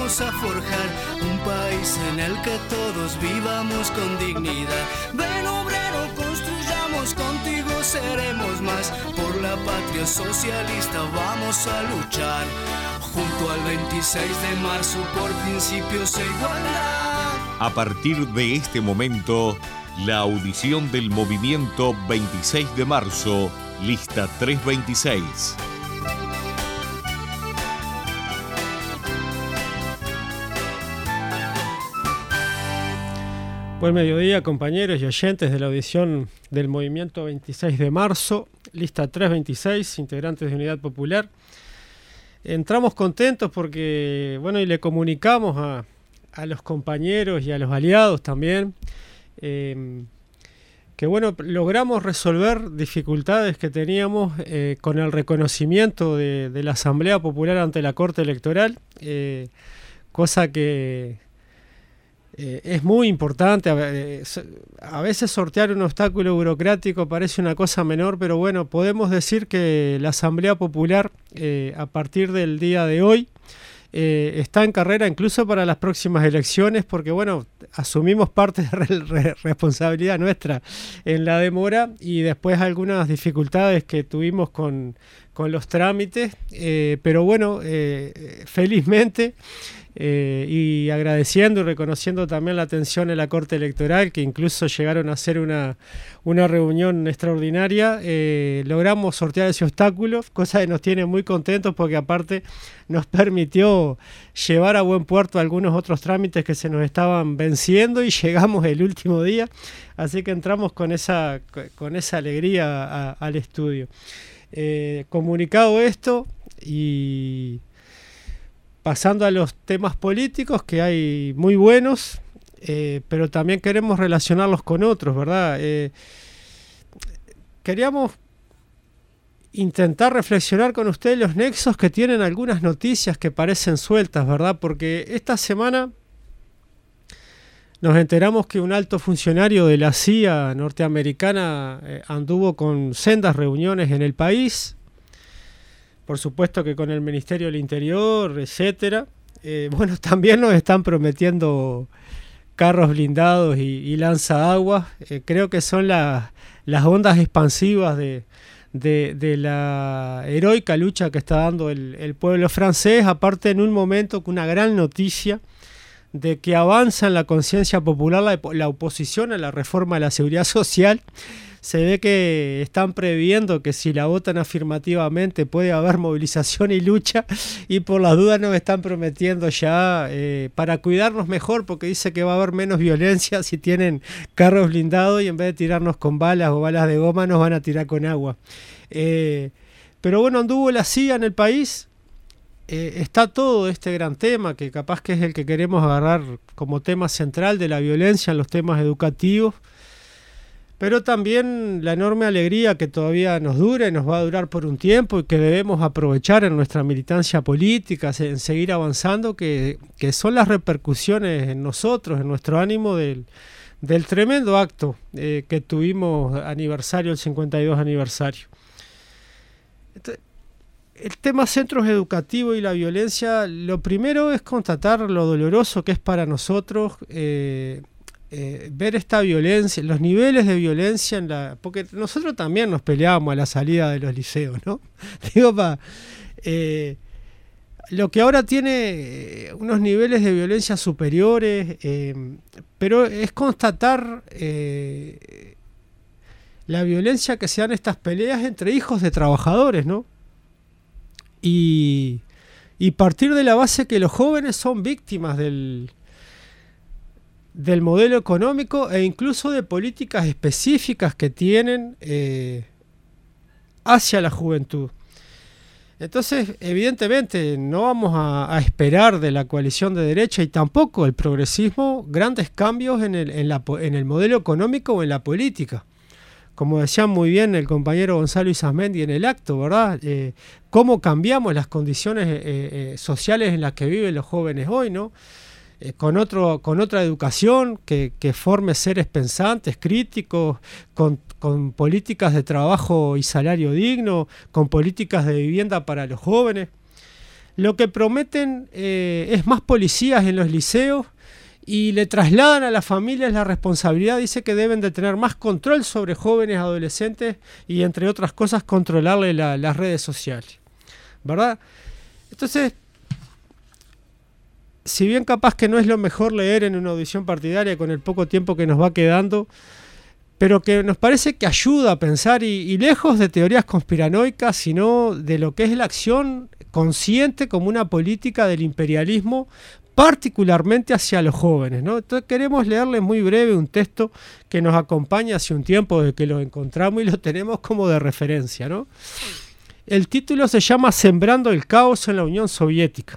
vamos a forjar un país en el que todos vivamos con dignidad. Ven obrero, construyamos, contigo seremos más. Por la patria socialista vamos a luchar, junto al 26 de marzo por principios e igualdad. A partir de este momento, la audición del movimiento 26 de marzo, lista 326. Buen mediodía, compañeros y oyentes de la audición del movimiento 26 de marzo, lista 326, integrantes de Unidad Popular. Entramos contentos porque, bueno, y le comunicamos a los compañeros y a los aliados también, que bueno, logramos resolver dificultades que teníamos con el reconocimiento de la Asamblea Popular ante la Corte Electoral, cosa que es muy importante. A veces sortear un obstáculo burocrático parece una cosa menor, pero bueno, podemos decir que la Asamblea Popular a partir del día de hoy está en carrera incluso para las próximas elecciones, porque bueno, asumimos parte de responsabilidad nuestra en la demora y después algunas dificultades que tuvimos con los trámites, pero bueno, felizmente y agradeciendo y reconociendo también la atención de la Corte Electoral, que incluso llegaron a hacer una reunión extraordinaria, logramos sortear ese obstáculo, cosa que nos tiene muy contentos porque aparte nos permitió llevar a buen puerto algunos otros trámites que se nos estaban venciendo y llegamos el último día, así que entramos con esa alegría al estudio. Comunicado esto y pasando a los temas políticos, que hay muy buenos, pero también queremos relacionarlos con otros, ¿verdad? Queríamos intentar reflexionar con ustedes los nexos que tienen algunas noticias que parecen sueltas, ¿verdad? Porque esta semana nos enteramos que un alto funcionario de la CIA norteamericana anduvo con sendas reuniones en el país, por supuesto que con el Ministerio del Interior, etcétera. Bueno, también nos están prometiendo carros blindados y lanzaaguas. Creo que son las ondas expansivas de la heroica lucha que está dando el pueblo francés, aparte en un momento con una gran noticia de que avanza en la conciencia popular la oposición a la reforma de la seguridad social. Se ve que están previendo que si la votan afirmativamente puede haber movilización y lucha, y por las dudas nos están prometiendo ya para cuidarnos mejor, porque dice que va a haber menos violencia si tienen carros blindados y en vez de tirarnos con balas o balas de goma nos van a tirar con agua. Pero bueno, anduvo la CIA en el país. Está todo este gran tema que capaz que es el que queremos agarrar como tema central de la violencia en los temas educativos, pero también la enorme alegría que todavía nos dura y nos va a durar por un tiempo y que debemos aprovechar en nuestra militancia política, en seguir avanzando, que son las repercusiones en nosotros, en nuestro ánimo del tremendo acto que tuvimos aniversario, el 52 aniversario. Entonces, el tema centros educativos y la violencia, lo primero es constatar lo doloroso que es para nosotros ver esta violencia, los niveles de violencia, porque nosotros también nos peleábamos a la salida de los liceos, ¿no? Digo, lo que ahora tiene unos niveles de violencia superiores, pero es constatar la violencia que se dan estas peleas entre hijos de trabajadores, ¿no? Y partir de la base que los jóvenes son víctimas del modelo económico e incluso de políticas específicas que tienen hacia la juventud. Entonces, evidentemente, no vamos a esperar de la coalición de derecha y tampoco el progresismo grandes cambios en el modelo económico o en la política. Como decía muy bien el compañero Gonzalo Izasmendi en el acto, ¿verdad? Cómo cambiamos las condiciones sociales en las que viven los jóvenes hoy, ¿no? Con otra educación que forme seres pensantes, críticos, con políticas de trabajo y salario digno, con políticas de vivienda para los jóvenes. lo que prometen es más policías en los liceos y le trasladan a las familias la responsabilidad. Dice que deben de tener más control sobre jóvenes, adolescentes y, entre otras cosas, controlarle las redes sociales, ¿verdad? Entonces, si bien capaz que no es lo mejor leer en una audición partidaria con el poco tiempo que nos va quedando, pero que nos parece que ayuda a pensar y lejos de teorías conspiranoicas, sino de lo que es la acción consciente como una política del imperialismo, particularmente hacia los jóvenes, ¿no? Entonces queremos leerles muy breve un texto que nos acompaña hace un tiempo desde que lo encontramos y lo tenemos como de referencia, ¿no? El título se llama Sembrando el caos en la Unión Soviética.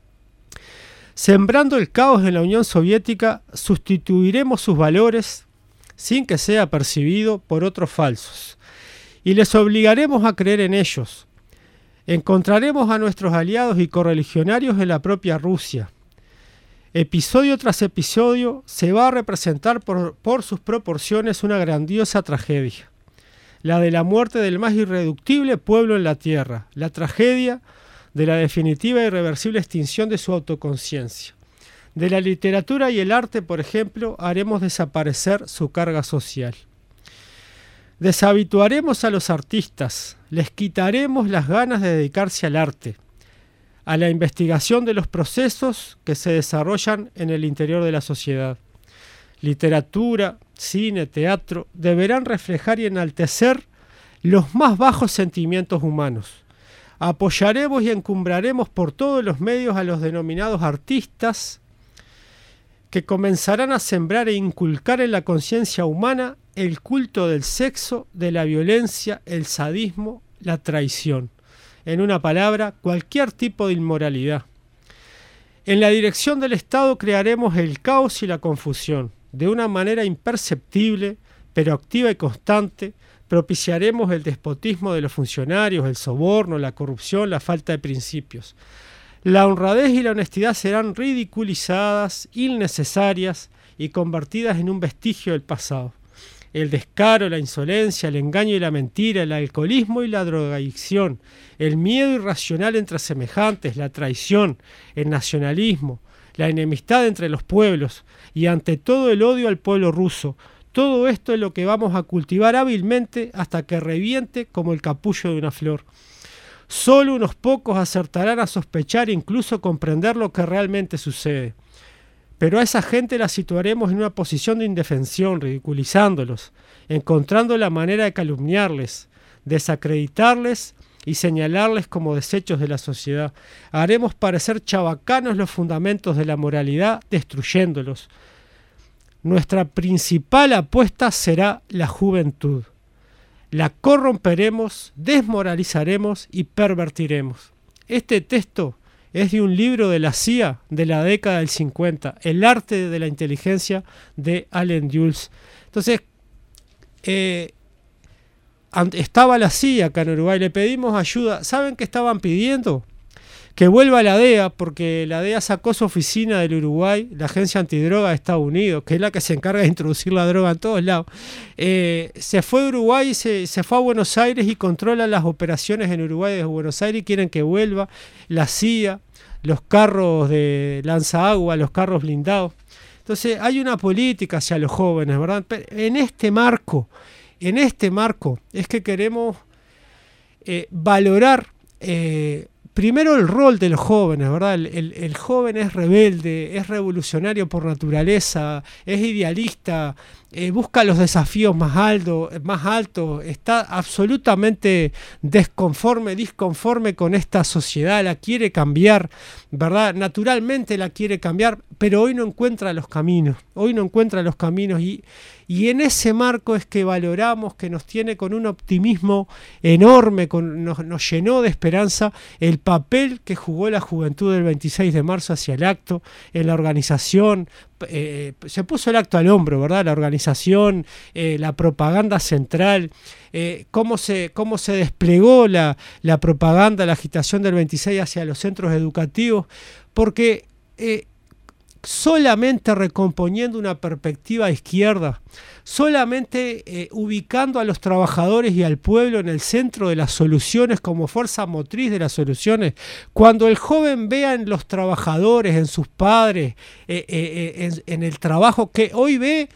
Sembrando el caos en la Unión Soviética, sustituiremos sus valores sin que sea percibido por otros falsos, y les obligaremos a creer en ellos. Encontraremos a nuestros aliados y correligionarios en la propia Rusia. Episodio tras episodio se va a representar por sus proporciones una grandiosa tragedia, la de la muerte del más irreductible pueblo en la tierra, la tragedia de la definitiva e irreversible extinción de su autoconciencia. De la literatura y el arte, por ejemplo, haremos desaparecer su carga social. Deshabituaremos a los artistas, les quitaremos las ganas de dedicarse al arte, a la investigación de los procesos que se desarrollan en el interior de la sociedad. Literatura, cine, teatro deberán reflejar y enaltecer los más bajos sentimientos humanos. Apoyaremos y encumbraremos por todos los medios a los denominados artistas, que comenzarán a sembrar e inculcar en la conciencia humana el culto del sexo, de la violencia, el sadismo, la traición. En una palabra, cualquier tipo de inmoralidad. En la dirección del Estado crearemos el caos y la confusión. De una manera imperceptible, pero activa y constante, propiciaremos el despotismo de los funcionarios, el soborno, la corrupción, la falta de principios. La honradez y la honestidad serán ridiculizadas, innecesarias y convertidas en un vestigio del pasado. El descaro, la insolencia, el engaño y la mentira, el alcoholismo y la drogadicción, el miedo irracional entre semejantes, la traición, el nacionalismo, la enemistad entre los pueblos y ante todo el odio al pueblo ruso. Todo esto es lo que vamos a cultivar hábilmente hasta que reviente como el capullo de una flor. Solo unos pocos acertarán a sospechar e incluso comprender lo que realmente sucede. Pero a esa gente la situaremos en una posición de indefensión, ridiculizándolos, encontrando la manera de calumniarles, desacreditarles y señalarles como desechos de la sociedad. Haremos parecer chabacanos los fundamentos de la moralidad, destruyéndolos. Nuestra principal apuesta será la juventud. La corromperemos, desmoralizaremos y pervertiremos. Este texto es de un libro de la CIA de la década del 50, El arte de la inteligencia, de Allen Dulles. Entonces, estaba la CIA acá en Uruguay, le pedimos ayuda. ¿Saben qué estaban pidiendo? Que vuelva la DEA, porque la DEA sacó su oficina del Uruguay, la Agencia Antidroga de Estados Unidos, que es la que se encarga de introducir la droga en todos lados. Se fue de Uruguay, se fue a Buenos Aires y controla las operaciones en Uruguay desde Buenos Aires y quieren que vuelva la CIA, los carros de lanzaagua, los carros blindados. Entonces hay una política hacia los jóvenes, ¿verdad? Pero en este marco es que queremos valorar primero el rol de los jóvenes, ¿verdad? El joven es rebelde, es revolucionario por naturaleza, es idealista, busca los desafíos más altos, está absolutamente disconforme con esta sociedad, la quiere cambiar, ¿verdad? Naturalmente la quiere cambiar, pero hoy no encuentra los caminos, y en ese marco es que valoramos, que nos tiene con un optimismo enorme, nos llenó de esperanza el papel que jugó la juventud del 26 de marzo hacia el acto, en la organización. Se puso el acto al hombro, ¿verdad? La organización, la propaganda central, cómo se desplegó la propaganda, la agitación del 26 hacia los centros educativos, porque solamente recomponiendo una perspectiva izquierda, solamente ubicando a los trabajadores y al pueblo en el centro de las soluciones como fuerza motriz de las soluciones, cuando el joven vea en los trabajadores, en sus padres, en el trabajo que hoy ve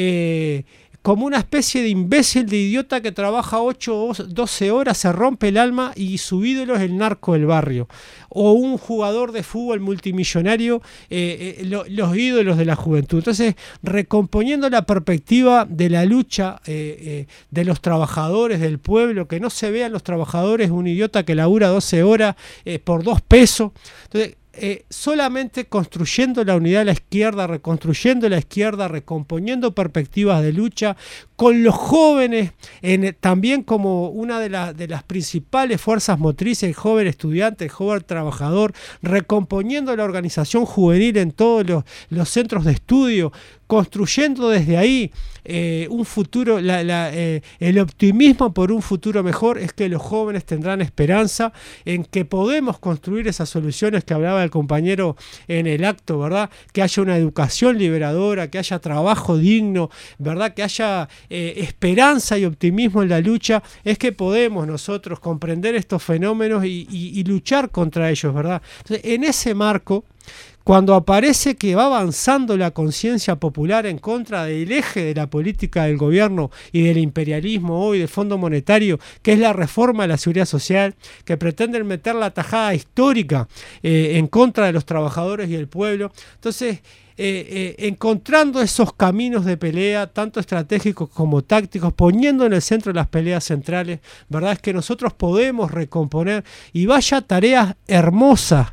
como una especie de imbécil, de idiota que trabaja 8 o 12 horas, se rompe el alma y su ídolo es el narco del barrio. O un jugador de fútbol multimillonario, los ídolos de la juventud. Entonces, recomponiendo la perspectiva de la lucha de los trabajadores, del pueblo, que no se vean los trabajadores un idiota que labura 12 horas por 2 pesos. Entonces, solamente construyendo la unidad de la izquierda, reconstruyendo la izquierda, recomponiendo perspectivas de lucha, con los jóvenes también como una de las principales fuerzas motrices, el joven estudiante, el joven trabajador, recomponiendo la organización juvenil en todos los centros de estudio, construyendo desde ahí un futuro, el optimismo por un futuro mejor es que los jóvenes tendrán esperanza en que podemos construir esas soluciones que hablaba el compañero en el acto, ¿verdad? Que haya una educación liberadora, que haya trabajo digno, ¿verdad? Que haya esperanza y optimismo en la lucha, es que podemos nosotros comprender estos fenómenos y luchar contra ellos, ¿verdad? Entonces, en ese marco, cuando aparece que va avanzando la conciencia popular en contra del eje de la política del gobierno y del imperialismo hoy, del Fondo Monetario, que es la reforma de la seguridad social, que pretenden meter la tajada histórica en contra de los trabajadores y el pueblo, entonces encontrando esos caminos de pelea, tanto estratégicos como tácticos, poniendo en el centro de las peleas centrales, verdad es que nosotros podemos recomponer, y vaya tareas hermosas,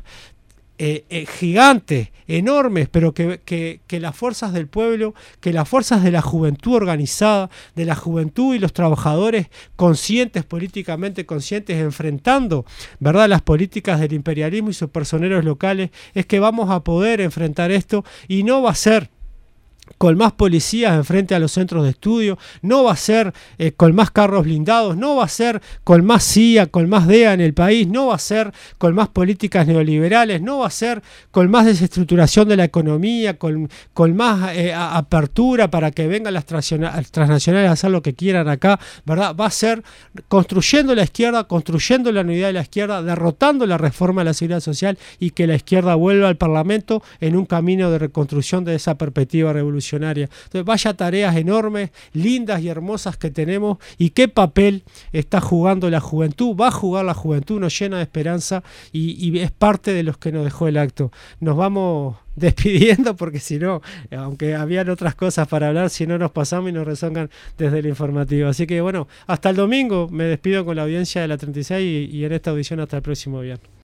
gigantes, enormes, pero que las fuerzas del pueblo, que las fuerzas de la juventud organizada, de la juventud y los trabajadores conscientes, políticamente conscientes, enfrentando, ¿verdad?, las políticas del imperialismo y sus personeros locales, es que vamos a poder enfrentar esto, y no va a ser con más policías enfrente a los centros de estudio, no va a ser con más carros blindados, no va a ser con más CIA, con más DEA en el país, no va a ser con más políticas neoliberales, no va a ser con más desestructuración de la economía, con más apertura para que vengan las transnacionales a hacer lo que quieran acá, ¿verdad? Va a ser construyendo la izquierda, construyendo la unidad de la izquierda, derrotando la reforma de la seguridad social, y que la izquierda vuelva al Parlamento en un camino de reconstrucción de esa perspectiva revolucionaria. Entonces, vaya tareas enormes, lindas y hermosas que tenemos, y qué papel está jugando la juventud, va a jugar la juventud, nos llena de esperanza, y es parte de los que nos dejó el acto. Nos vamos despidiendo porque si no, aunque habían otras cosas para hablar, si no nos pasamos y nos rezongan desde el informativo. Así que bueno, hasta el domingo me despido con la audiencia de la 36 y en esta audición hasta el próximo viernes.